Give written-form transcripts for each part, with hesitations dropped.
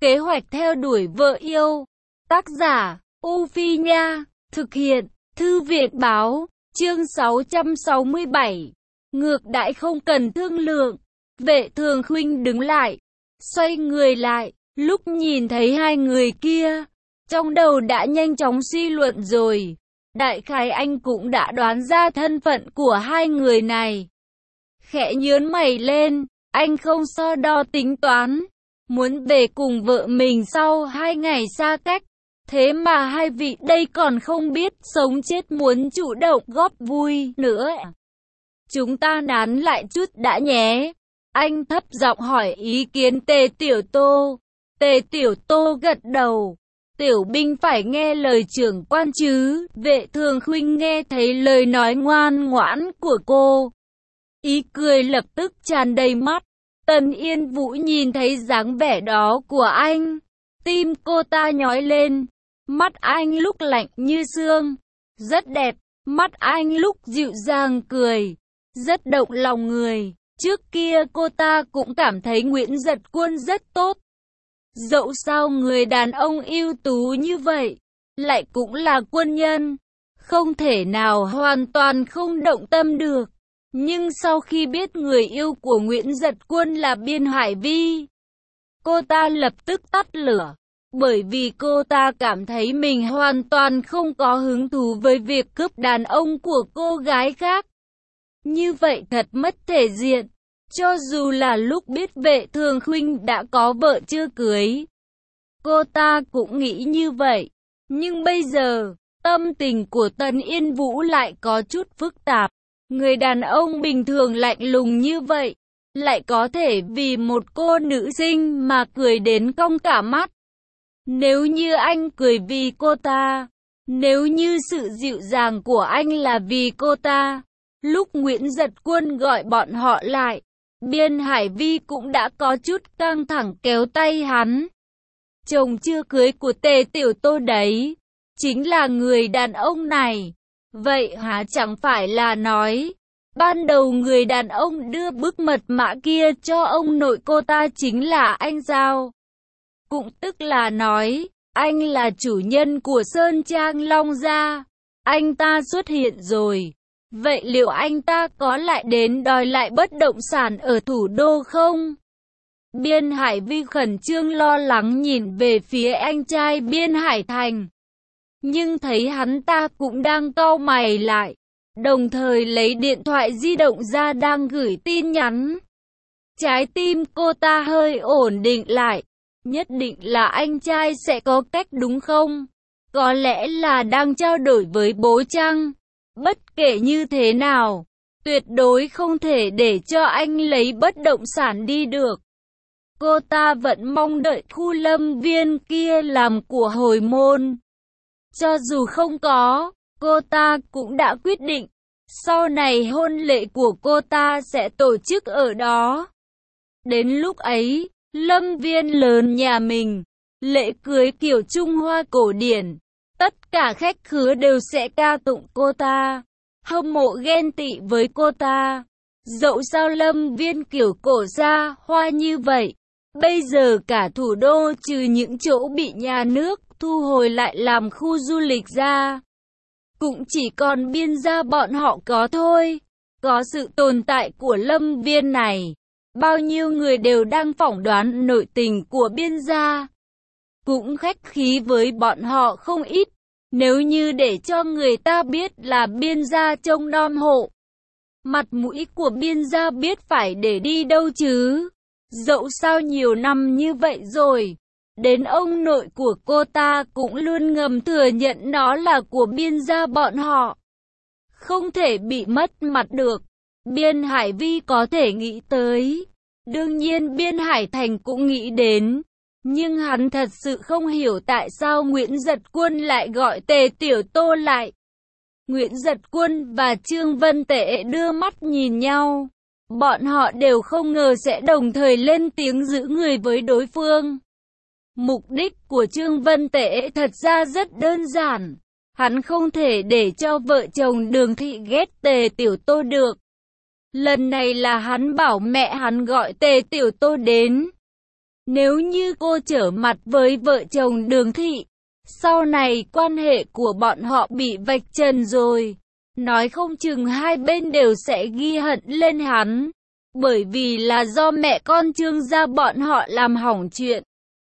Kế hoạch theo đuổi vợ yêu. Tác giả, U Phi Nha. Thực hiện, Thư viện Báo. Chương 667. Ngược đãi không cần thương lượng. Vệ Thường Khuynh đứng lại, xoay người lại, lúc nhìn thấy hai người kia, trong đầu đã nhanh chóng suy luận rồi. Đại khái anh cũng đã đoán ra thân phận của hai người này. Khẽ nhướng mày lên, anh không so đo tính toán, muốn về cùng vợ mình sau 2 ngày xa cách. Thế mà hai vị đây còn không biết sống chết muốn chủ động góp vui nữa. Chúng ta nán lại chút đã nhé. Anh thấp giọng hỏi ý kiến Tề Tiểu Tô. Tề Tiểu Tô gật đầu. Tiểu binh phải nghe lời trưởng quan chứ. Vệ Thường Khuynh nghe thấy lời nói ngoan ngoãn của cô, ý cười lập tức tràn đầy mắt. Tần Yên Vũ nhìn thấy dáng vẻ đó của anh, tim cô ta nhói lên. Mắt anh lúc lạnh như xương, rất đẹp. Mắt anh lúc dịu dàng cười, rất động lòng người. Trước kia cô ta cũng cảm thấy Nguyễn Giật Quân rất tốt. Dẫu sao người đàn ông ưu tú như vậy, lại cũng là quân nhân, không thể nào hoàn toàn không động tâm được. Nhưng sau khi biết người yêu của Nguyễn Giật Quân là Biên Hải Vi, cô ta lập tức tắt lửa. Bởi vì cô ta cảm thấy mình hoàn toàn không có hứng thú với việc cướp đàn ông của cô gái khác. Như vậy thật mất thể diện. Cho dù là lúc biết Vệ Thường Khuynh đã có vợ chưa cưới, cô ta cũng nghĩ như vậy. Nhưng bây giờ, tâm tình của Tần Yên Vũ lại có chút phức tạp. Người đàn ông bình thường lạnh lùng như vậy, lại có thể vì một cô nữ sinh mà cười đến cong cả mắt. Nếu như anh cười vì cô ta, nếu như sự dịu dàng của anh là vì cô ta, lúc Nguyễn Giật Quân gọi bọn họ lại, Biên Hải Vi cũng đã có chút căng thẳng kéo tay hắn. Chồng chưa cưới của Tề Tiểu Tô đấy, chính là người đàn ông này. Vậy hả, chẳng phải là nói, ban đầu người đàn ông đưa bức mật mã kia cho ông nội cô ta chính là anh sao? Cũng tức là nói, anh là chủ nhân của Sơn Trang Long Gia. Anh ta xuất hiện rồi. Vậy liệu anh ta có lại đến đòi lại bất động sản ở thủ đô không? Biên Hải Vi khẩn trương lo lắng nhìn về phía anh trai Biên Hải Thành. Nhưng thấy hắn ta cũng đang cau mày lại, đồng thời lấy điện thoại di động ra đang gửi tin nhắn. Trái tim cô ta hơi ổn định lại. Nhất định là anh trai sẽ có cách đúng không? Có lẽ là đang trao đổi với bố chăng? Bất kể như thế nào, tuyệt đối không thể để cho anh lấy bất động sản đi được. Cô ta vẫn mong đợi khu lâm viên kia làm của hồi môn. Cho dù không có, cô ta cũng đã quyết định, sau này hôn lễ của cô ta sẽ tổ chức ở đó. Đến lúc ấy, lâm viên lớn nhà mình, lễ cưới kiểu Trung Hoa cổ điển, tất cả khách khứa đều sẽ ca tụng cô ta, hâm mộ ghen tị với cô ta. Dẫu sao lâm viên kiểu cổ gia hoa như vậy, bây giờ cả thủ đô trừ những chỗ bị nhà nước thu hồi lại làm khu du lịch ra, cũng chỉ còn Biên gia bọn họ có thôi. Có sự tồn tại của lâm viên này, bao nhiêu người đều đang phỏng đoán nội tình của Biên gia, cũng khách khí với bọn họ không ít. Nếu như để cho người ta biết là Biên gia trông nom hộ, mặt mũi của Biên gia biết phải để đi đâu chứ. Dẫu sao nhiều năm như vậy rồi, đến ông nội của cô ta cũng luôn ngầm thừa nhận nó là của Biên gia bọn họ, không thể bị mất mặt được. Biên Hải Vi có thể nghĩ tới, đương nhiên Biên Hải Thành cũng nghĩ đến, nhưng hắn thật sự không hiểu tại sao Nguyễn Giật Quân lại gọi Tề Tiểu Tô lại. Nguyễn Giật Quân và Trương Vân Tệ đưa mắt nhìn nhau, bọn họ đều không ngờ sẽ đồng thời lên tiếng giữ người với đối phương. Mục đích của Trương Vân Tệ thật ra rất đơn giản, hắn không thể để cho vợ chồng Đường Thị ghét Tề Tiểu Tô được. Lần này là hắn bảo mẹ hắn gọi Tề Tiểu Tô đến. Nếu như cô trở mặt với vợ chồng Đường Thị, sau này quan hệ của bọn họ bị vạch trần rồi, nói không chừng hai bên đều sẽ ghi hận lên hắn, bởi vì là do mẹ con Trương gia bọn họ làm hỏng chuyện.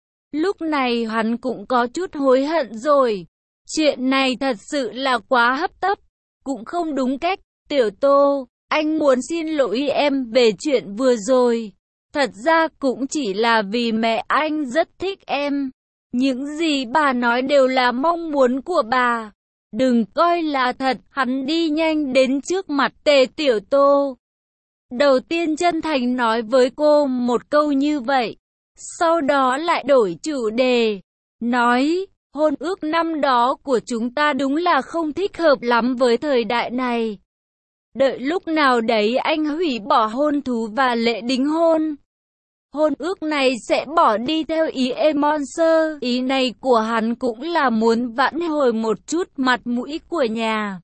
Lúc này hắn cũng có chút hối hận rồi. Chuyện này thật sự là quá hấp tấp, cũng không đúng cách. Tiểu Tô, anh muốn xin lỗi em về chuyện vừa rồi. Thật ra cũng chỉ là vì mẹ anh rất thích em. Những gì bà nói đều là mong muốn của bà. Đừng coi là thật. Hắn đi nhanh đến trước mặt Tề Tiểu Tô. Đầu tiên chân thành nói với cô một câu như vậy. Sau đó lại đổi chủ đề. Nói, hôn ước năm đó của chúng ta đúng là không thích hợp lắm với thời đại này. Đợi lúc nào đấy anh hủy bỏ hôn thú và lễ đính hôn. Hôn ước này sẽ bỏ đi theo ý em Monster. Ý này của hắn cũng là muốn vãn hồi một chút mặt mũi của nhà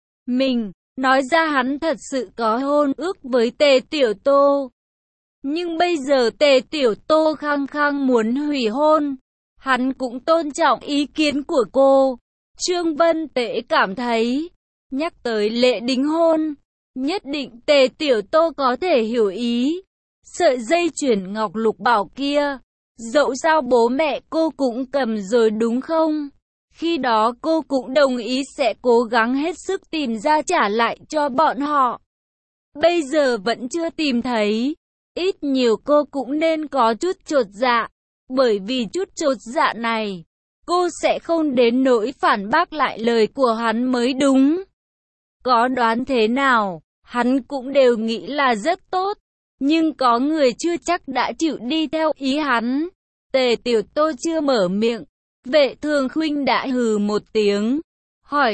mình. Nói ra hắn thật sự có hôn ước với Tề Tiểu Tô. Nhưng bây giờ Tề Tiểu Tô khăng khăng muốn hủy hôn. Hắn cũng tôn trọng ý kiến của cô. Trương Vân Tễ cảm thấy, nhắc tới lễ đính hôn, nhất định Tề Tiểu Tô có thể hiểu ý. Sợi dây chuyền ngọc lục bảo kia, dẫu sao bố mẹ cô cũng cầm rồi đúng không? Khi đó cô cũng đồng ý sẽ cố gắng hết sức tìm ra trả lại cho bọn họ. Bây giờ vẫn chưa tìm thấy, ít nhiều cô cũng nên có chút chột dạ. Bởi vì chút chột dạ này, cô sẽ không đến nỗi phản bác lại lời của hắn mới đúng. Có đoán thế nào, hắn cũng đều nghĩ là rất tốt. Nhưng có người chưa chắc đã chịu đi theo ý hắn. Tề Tiểu Tô chưa mở miệng, Vệ Thường Khuynh đã hừ một tiếng. Hỏi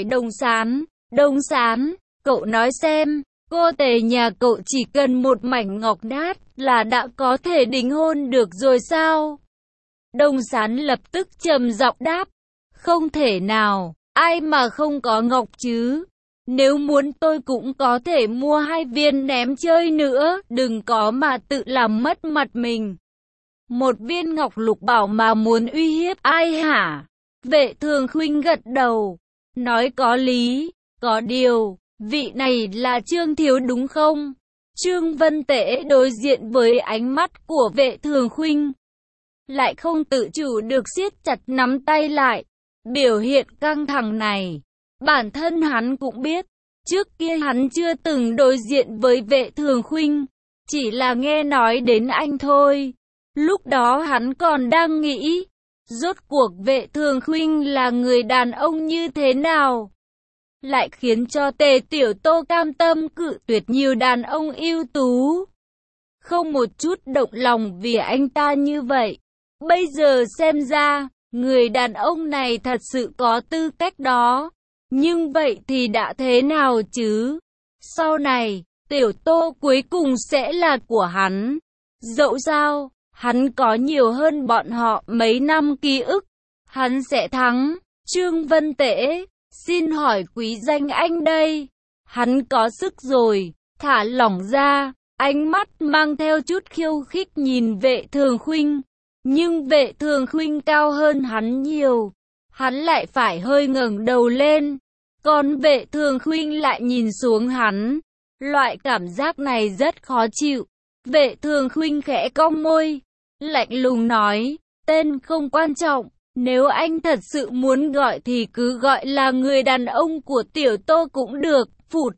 Đông Sán, cậu nói xem, cô Tề nhà cậu chỉ cần một mảnh ngọc nát là đã có thể đính hôn được rồi sao? Đông Sán lập tức trầm giọng đáp, không thể nào, ai mà không có ngọc chứ? Nếu muốn tôi cũng có thể mua 2 viên ném chơi nữa, đừng có mà tự làm mất mặt mình. Một viên ngọc lục bảo mà muốn uy hiếp ai hả? Vệ Thường Khuynh gật đầu, nói có lý, có điều, vị này là Trương Thiếu đúng không? Trương Vân Tễ đối diện với ánh mắt của Vệ Thường Khuynh, lại không tự chủ được siết chặt nắm tay lại. Biểu hiện căng thẳng này, bản thân hắn cũng biết. Trước kia hắn chưa từng đối diện với Vệ Thường Khuynh, chỉ là nghe nói đến anh thôi. Lúc đó hắn còn đang nghĩ, rốt cuộc Vệ Thường Khuynh là người đàn ông như thế nào, lại khiến cho Tề Tiểu Tô cam tâm cự tuyệt nhiều đàn ông ưu tú, không một chút động lòng vì anh ta như vậy. Bây giờ xem ra, người đàn ông này thật sự có tư cách đó. Nhưng vậy thì đã thế nào chứ? Sau này, Tiểu Tô cuối cùng sẽ là của hắn. Dẫu sao, hắn có nhiều hơn bọn họ mấy năm ký ức. Hắn sẽ thắng. Trương Vân Tễ, xin hỏi quý danh anh đây. Hắn có sức rồi, thả lỏng ra. Ánh mắt mang theo chút khiêu khích nhìn Vệ Thường Khuynh. Nhưng Vệ Thường Khuynh cao hơn hắn nhiều. Hắn lại phải hơi ngẩng đầu lên. Còn Vệ Thường Khuynh lại nhìn xuống hắn. Loại cảm giác này rất khó chịu. Vệ Thường Khuynh khẽ cong môi, lạnh lùng nói, tên không quan trọng. Nếu anh thật sự muốn gọi thì cứ gọi là người đàn ông của Tiểu Tô cũng được. Phụt.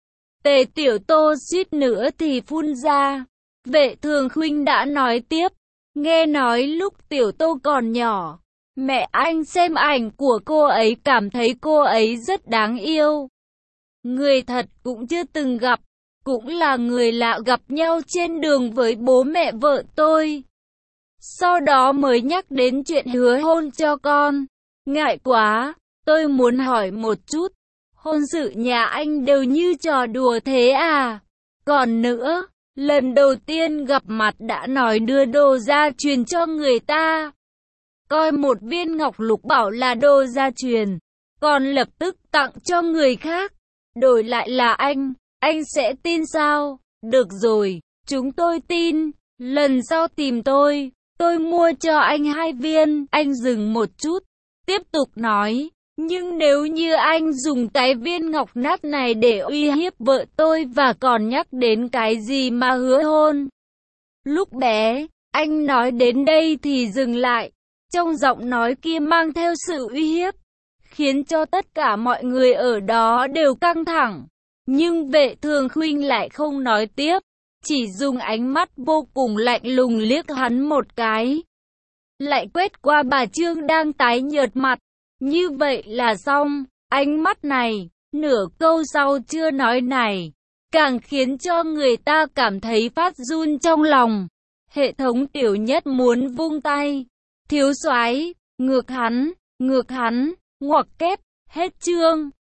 Tề Tiểu Tô suýt nữa thì phun ra. Vệ Thường Khuynh đã nói tiếp. Nghe nói lúc Tiểu Tô còn nhỏ, mẹ anh xem ảnh của cô ấy cảm thấy cô ấy rất đáng yêu. Người thật cũng chưa từng gặp, cũng là người lạ gặp nhau trên đường với bố mẹ vợ tôi. Sau đó mới nhắc đến chuyện hứa hôn cho con. Ngại quá, tôi muốn hỏi một chút, hôn sự nhà anh đều như trò đùa thế à? Còn nữa, lần đầu tiên gặp mặt đã nói đưa đồ gia truyền cho người ta. Coi một viên ngọc lục bảo là đồ gia truyền, còn lập tức tặng cho người khác. Đổi lại là anh sẽ tin sao? Được rồi, chúng tôi tin, lần sau tìm tôi. Tôi mua cho anh 2 viên. Anh dừng một chút, tiếp tục nói. Nhưng nếu như anh dùng cái viên ngọc nát này để uy hiếp vợ tôi và còn nhắc đến cái gì mà hứa hôn. Lúc bé, anh nói đến đây thì dừng lại. Trong giọng nói kia mang theo sự uy hiếp, khiến cho tất cả mọi người ở đó đều căng thẳng. Nhưng Vệ Thường Khuynh lại không nói tiếp, chỉ dùng ánh mắt vô cùng lạnh lùng liếc hắn một cái. Lại quét qua bà Trương đang tái nhợt mặt. Như vậy là xong. Ánh mắt này, nửa câu sau chưa nói này, càng khiến cho người ta cảm thấy phát run trong lòng. Hệ thống Tiểu Nhất muốn vung tay. Thiếu soái, ngược hắn, ngoặc kép, hết chương.